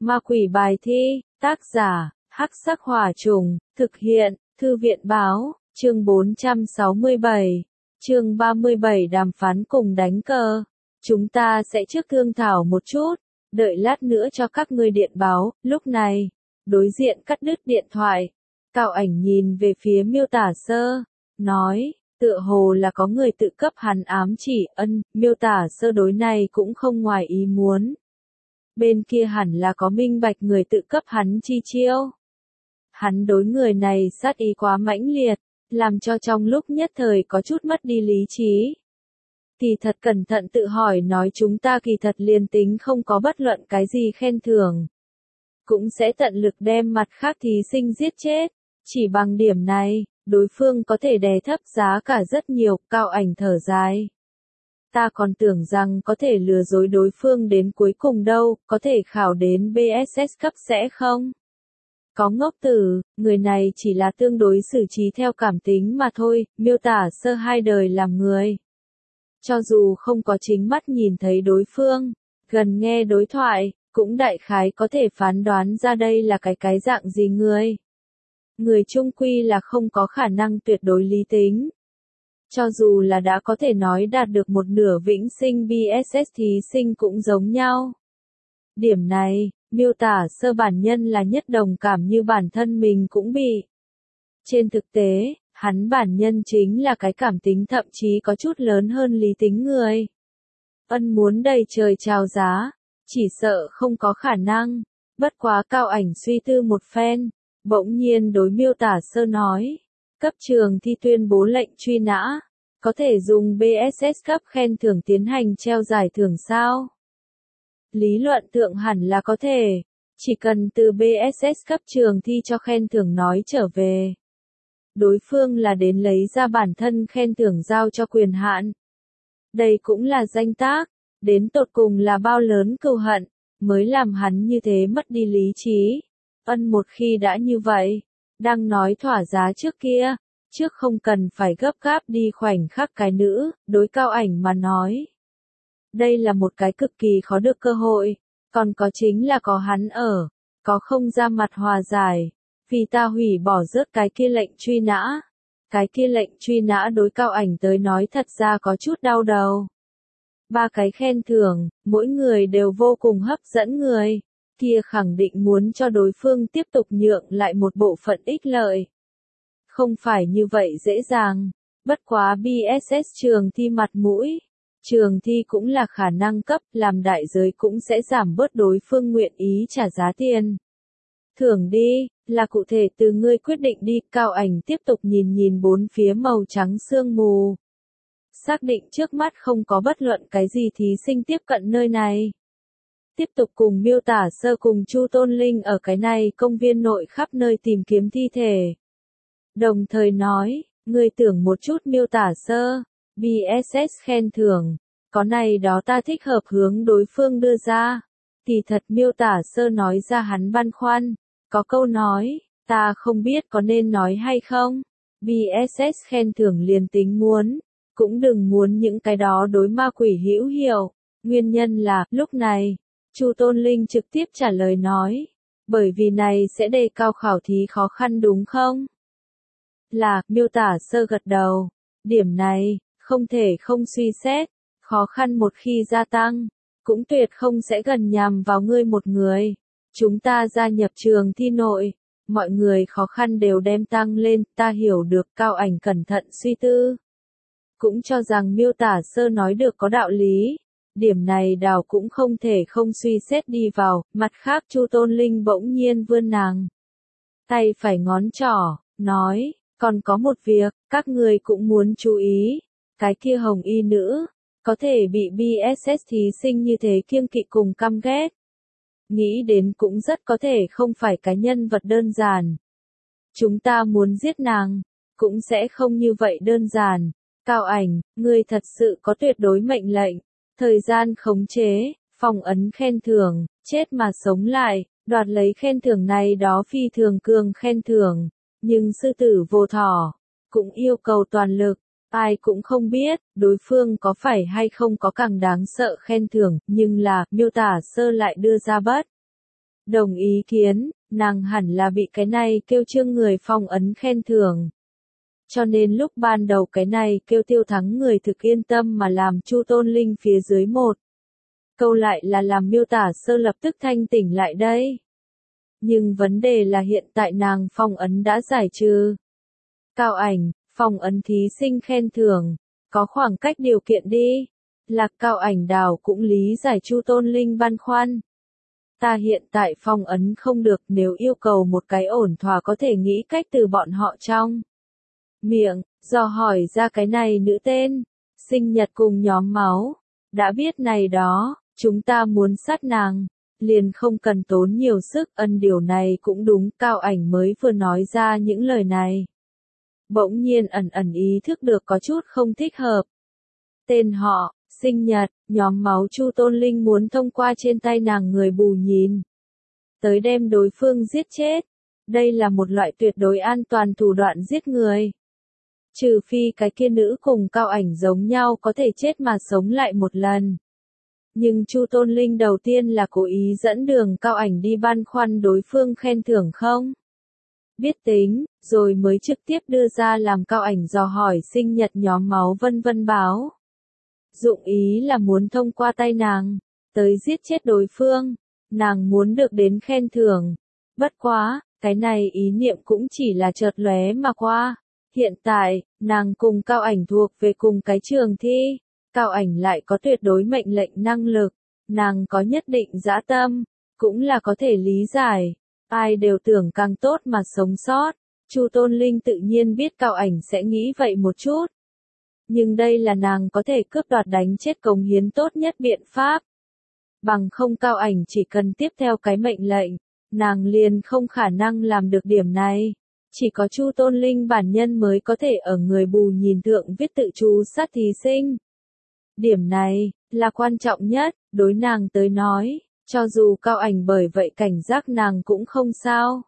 Ma quỷ bài thi, tác giả, Hắc Sắc Hỏa Trùng, thực hiện, Thư viện báo, chương 467, chương 37 đàm phán cùng đánh cờ. Chúng ta sẽ trước thương thảo một chút, đợi lát nữa cho các ngươi điện báo. Lúc này, đối diện cắt đứt điện thoại, Cao Ảnh nhìn về phía Miêu Tả Sơ, nói, tựa hồ là có người tự cấp hắn ám chỉ. Miêu Tả Sơ đối này cũng không ngoài ý muốn. Bên kia hẳn là có minh bạch người tự cấp hắn chi chiêu. Hắn đối người này sát ý quá mãnh liệt, làm cho trong lúc nhất thời có chút mất đi lý trí. Thì thật cẩn thận tự hỏi nói chúng ta kỳ thật liền tính không có bất luận cái gì khen thưởng. Cũng sẽ tận lực đem mặt khác thí sinh giết chết. Chỉ bằng điểm này, đối phương có thể đè thấp giá cả rất nhiều. Cao Ảnh thở dài. Ta còn tưởng rằng có thể lừa dối đối phương đến cuối cùng đâu, có thể khảo đến BSS cấp sẽ không? Có ngốc tử, người này chỉ là tương đối xử trí theo cảm tính mà thôi. Miêu Tả Sơ hai đời làm người. Cho dù không có chính mắt nhìn thấy đối phương, gần nghe đối thoại, cũng đại khái có thể phán đoán ra đây là cái dạng gì người. Người chung quy là không có khả năng tuyệt đối lý tính. Cho dù là đã có thể nói đạt được một nửa vĩnh sinh BSS thí sinh cũng giống nhau. Điểm này, Miêu Tả Sơ bản nhân là nhất đồng cảm như bản thân mình cũng bị. Trên thực tế, hắn bản nhân chính là cái cảm tính thậm chí có chút lớn hơn lý tính người. Muốn đầy trời chào giá, chỉ sợ không có khả năng. Bất quá Cao Ảnh suy tư một phen, bỗng nhiên đối Miêu Tả Sơ nói, cấp trường thi tuyên bố lệnh truy nã, có thể dùng BSS cấp khen thưởng tiến hành treo giải thưởng sao? Lý luận thượng hẳn là có thể, chỉ cần từ BSS cấp trường thi cho khen thưởng nói trở về. Đối phương là đến lấy ra bản thân khen thưởng giao cho quyền hạn. Đây cũng là danh tác, đến tột cùng là bao lớn cừu hận, mới làm hắn như thế mất đi lý trí. Một khi đã như vậy, đang nói thỏa giá trước kia, trước không cần phải gấp gáp đi khoảnh khắc cái nữ, đối Cao Ảnh mà nói. Đây là một cái cực kỳ khó được cơ hội, còn có chính là có hắn ở, có không ra mặt hòa giải, vì ta hủy bỏ rớt cái kia lệnh truy nã. Cái kia lệnh truy nã đối Cao Ảnh tới nói thật ra có chút đau đầu. 3 cái khen thưởng, mỗi người đều vô cùng hấp dẫn người, kia khẳng định muốn cho đối phương tiếp tục nhượng lại một bộ phận ích lợi. Không phải như vậy dễ dàng, bất quá BSS trường thi mặt mũi. Trường thi cũng là khả năng cấp, làm đại giới cũng sẽ giảm bớt đối phương nguyện ý trả giá tiền. Thưởng đi, là cụ thể từ ngươi quyết định đi. Cao Ảnh tiếp tục nhìn bốn phía màu trắng sương mù. Xác định trước mắt không có bất luận cái gì thí sinh tiếp cận nơi này. Tiếp tục cùng Miêu Tả Sơ cùng Chu Tôn Linh ở cái này công viên nội khắp nơi tìm kiếm thi thể. Đồng thời nói, ngươi tưởng một chút Miêu Tả Sơ, BSS khen thưởng, có này đó ta thích hợp hướng đối phương đưa ra. Thì thật Miêu Tả Sơ nói ra hắn băn khoăn, có câu nói, ta không biết có nên nói hay không. BSS khen thưởng liền tính muốn, cũng đừng muốn những cái đó đối ma quỷ hữu hiệu. Nguyên nhân là, lúc này, Chu Tôn Linh trực tiếp trả lời nói, bởi vì này sẽ đề cao khảo thí khó khăn đúng không? Là, Miêu Tả Sơ gật đầu. Điểm này, không thể không suy xét, khó khăn một khi gia tăng, cũng tuyệt không sẽ gần nhằm vào ngươi một người. Chúng ta gia nhập trường thi nội, mọi người khó khăn đều đem tăng lên, ta hiểu được. Cao Ảnh cẩn thận suy tư. Cũng cho rằng Miêu Tả Sơ nói được có đạo lý. Điểm này đảo cũng không thể không suy xét đi vào. Mặt khác Chu Tôn Linh bỗng nhiên vươn nàng tay phải ngón trỏ, nói, còn có một việc, các người cũng muốn chú ý. Cái kia hồng y nữ, có thể bị BSS thí sinh như thế kiêng kỵ cùng căm ghét. Nghĩ đến cũng rất có thể không phải cái nhân vật đơn giản. Chúng ta muốn giết nàng, cũng sẽ không như vậy đơn giản. Cao Ảnh, ngươi thật sự có tuyệt đối mệnh lệnh, thời gian khống chế, phong ấn khen thưởng, chết mà sống lại, đoạt lấy khen thưởng này đó phi thường cường khen thưởng, nhưng sư tử vô thỏ, cũng yêu cầu toàn lực. Ai cũng không biết, đối phương có phải hay không có càng đáng sợ khen thưởng, nhưng là, Miêu Tả Sơ lại đưa ra bất Đồng ý kiến, nàng hẳn là bị cái này kêu Trương người phong ấn khen thưởng. Cho nên lúc ban đầu cái này kêu Tiêu Thắng người thực yên tâm mà làm Chu Tôn Linh phía dưới một câu lại là làm miêu tả sơ lập tức thanh tỉnh lại đây. Nhưng vấn đề là hiện tại nàng phong ấn đã giải trừ. Cao ảnh, phong ấn thí sinh khen thưởng, có khoảng cách điều kiện đi. Lạc Cao ảnh đào cũng lý giải Chu Tôn Linh băn khoăn. Ta hiện tại phong ấn không được, nếu yêu cầu một cái ổn thỏa có thể nghĩ cách từ bọn họ trong miệng, dò hỏi ra cái này nữ tên, sinh nhật cùng nhóm máu. Đã biết này đó, chúng ta muốn sát nàng, liền không cần tốn nhiều sức, điều này cũng đúng, Cao ảnh mới vừa nói ra những lời này. Bỗng nhiên ẩn ẩn ý thức được có chút không thích hợp. Tên họ, sinh nhật, nhóm máu, Chu Tôn Linh muốn thông qua trên tay nàng người bù nhìn tới đem đối phương giết chết. Đây là một loại tuyệt đối an toàn thủ đoạn giết người. Trừ phi cái kia nữ cùng Cao ảnh giống nhau có thể chết mà sống lại một lần. Nhưng Chu Tôn Linh đầu tiên là cố ý dẫn đường Cao ảnh đi băn khoăn đối phương khen thưởng không biết tính, rồi mới trực tiếp đưa ra làm Cao ảnh dò hỏi sinh nhật nhóm máu vân vân báo. Dụng ý là muốn thông qua tay nàng, tới giết chết đối phương, nàng muốn được đến khen thưởng. Bất quá, cái này ý niệm cũng chỉ là chợt lóe mà qua. Hiện tại, nàng cùng Cao ảnh thuộc về cùng cái trường thi, Cao ảnh lại có tuyệt đối mệnh lệnh năng lực, nàng có nhất định dã tâm, cũng là có thể lý giải. Ai đều tưởng càng tốt mà sống sót, Chu Tôn Linh tự nhiên biết Cao ảnh sẽ nghĩ vậy một chút. Nhưng đây là nàng có thể cướp đoạt đánh chết cống hiến tốt nhất biện pháp. Bằng không Cao ảnh chỉ cần tiếp theo cái mệnh lệnh, nàng liền không khả năng làm được điểm này. Chỉ có Chu Tôn Linh bản nhân mới có thể ở người bù nhìn thượng viết tự chú sát thí sinh. Điểm này, là quan trọng nhất, đối nàng tới nói, cho dù Cao ảnh bởi vậy cảnh giác nàng cũng không sao.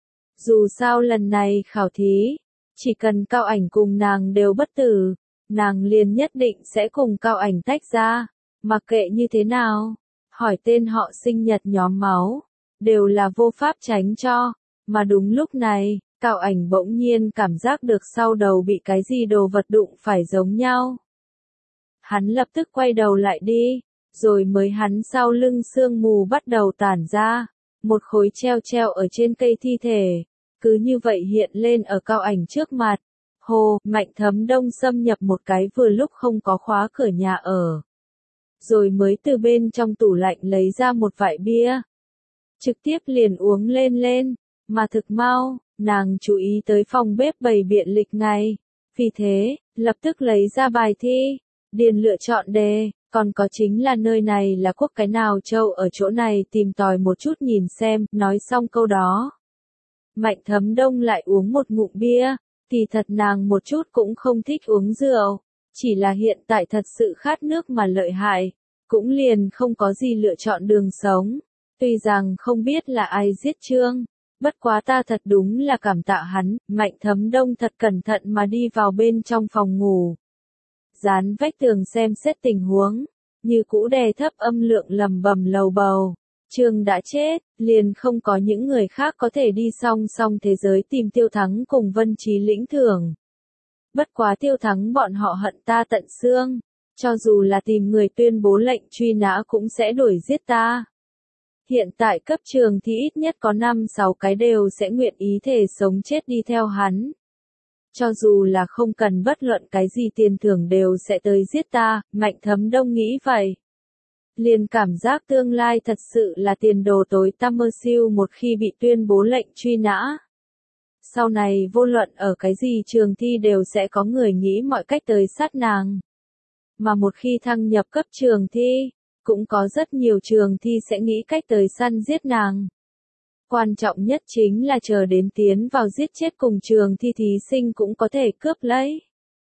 Dù sao lần này khảo thí, chỉ cần Cao ảnh cùng nàng đều bất tử, nàng liền nhất định sẽ cùng Cao ảnh tách ra, mặc kệ như thế nào. Hỏi tên họ sinh nhật nhóm máu, đều là vô pháp tránh cho, mà đúng lúc này, Cao ảnh bỗng nhiên cảm giác được sau đầu bị cái gì đồ vật đụng phải giống nhau. Hắn lập tức quay đầu lại đi, rồi mới hắn sau lưng sương mù bắt đầu tản ra, một khối treo ở trên cây thi thể, cứ như vậy hiện lên ở Cao ảnh trước mặt. Hồ, Mạnh Thấm Đông xâm nhập một cái vừa lúc không có khóa cửa nhà ở. Rồi mới từ bên trong tủ lạnh lấy ra một vại bia. Trực tiếp liền uống lên, mà thực mau, nàng chú ý tới phòng bếp bày biện lịch ngày. Vì thế, lập tức lấy ra bài thi, điền lựa chọn đề, còn có chính là nơi này là quốc cái nào châu ở chỗ này tìm tòi một chút nhìn xem, nói xong câu đó. Mạnh Thấm Đông lại uống một ngụm bia, kỳ thật nàng một chút cũng không thích uống rượu, chỉ là hiện tại thật sự khát nước mà lợi hại, cũng liền không có gì lựa chọn đường sống. Tuy rằng không biết là ai giết Trương, bất quá ta thật đúng là cảm tạ hắn. Mạnh Thấm Đông thật cẩn thận mà đi vào bên trong phòng ngủ. Dán vách tường xem xét tình huống, như cũ đè thấp âm lượng lầm bầm lầu bầu. Trương đã chết, liền không có những người khác có thể đi song song thế giới tìm Tiêu Thắng cùng Vân Trí lĩnh thưởng. Bất quá Tiêu Thắng bọn họ hận ta tận xương, cho dù là tìm người tuyên bố lệnh truy nã cũng sẽ đuổi giết ta. Hiện tại cấp trường thì ít nhất có 5-6 cái đều sẽ nguyện ý thể sống chết đi theo hắn. Cho dù là không cần bất luận cái gì tiền thưởng đều sẽ tới giết ta, Mạnh Thấm Đông nghĩ vậy. Liền cảm giác tương lai thật sự là tiền đồ tối tăm mơ siêu một khi bị tuyên bố lệnh truy nã. Sau này vô luận ở cái gì trường thi đều sẽ có người nghĩ mọi cách tới sát nàng. Mà một khi thăng nhập cấp trường thi, cũng có rất nhiều trường thi sẽ nghĩ cách tới săn giết nàng. Quan trọng nhất chính là chờ đến tiến vào giết chết cùng trường thi thí sinh cũng có thể cướp lấy.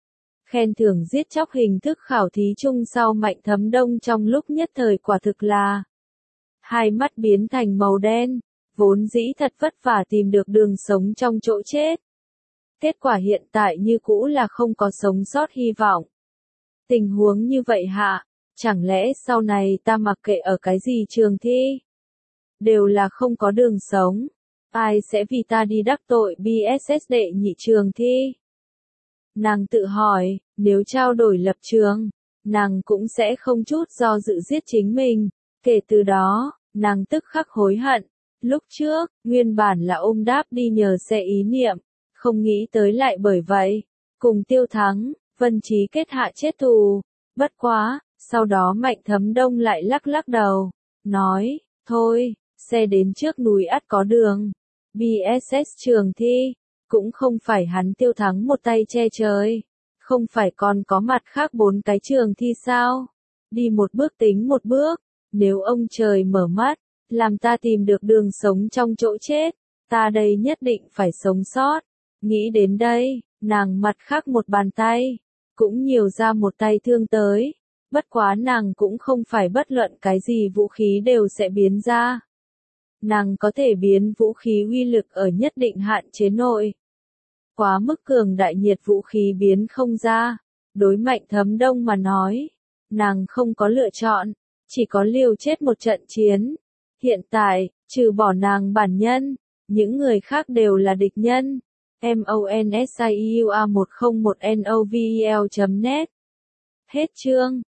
Khen thưởng giết chóc hình thức khảo thí chung sau Mạnh Thấm Đông trong lúc nhất thời quả thực là hai mắt biến thành màu đen, vốn dĩ thật vất vả tìm được đường sống trong chỗ chết. Kết quả hiện tại như cũ là không có sống sót hy vọng. Tình huống như vậy hạ, chẳng lẽ sau này ta mặc kệ ở cái gì trường thi? đều là không có đường sống. Ai sẽ vì ta đi đắc tội BSS đệ nhị trường thi? Nàng tự hỏi, nếu trao đổi lập trường, nàng cũng sẽ không chút do dự giết chính mình. Kể từ đó, nàng tức khắc hối hận. Lúc trước, nguyên bản là ôm đáp đi nhờ xe ý niệm, không nghĩ tới lại bởi vậy, cùng Tiêu Thắng, Vân Trí kết hạ chết thù. Bất quá, sau đó Mạnh Thấm Đông lại lắc lắc đầu, nói, thôi, xe đến trước núi ắt có đường. BSS trường thi, cũng không phải hắn Tiêu Thắng một tay che trời, không phải còn có mặt khác 4 cái trường thi sao? Đi một bước tính một bước, nếu ông trời mở mắt, làm ta tìm được đường sống trong chỗ chết, ta đây nhất định phải sống sót. Nghĩ đến đây, nàng mặt khác một bàn tay, cũng nhiều ra một tay thương tới. Bất quá nàng cũng không phải bất luận cái gì vũ khí đều sẽ biến ra. Nàng có thể biến vũ khí uy lực ở nhất định hạn chế nội. Quá mức cường đại nhiệt vũ khí biến không ra. Đối Mạnh Thấm Đông mà nói, nàng không có lựa chọn, chỉ có liều chết một trận chiến. Hiện tại, trừ bỏ nàng bản nhân, những người khác đều là địch nhân. MONSIUA101NOVEL.net. Hết chương.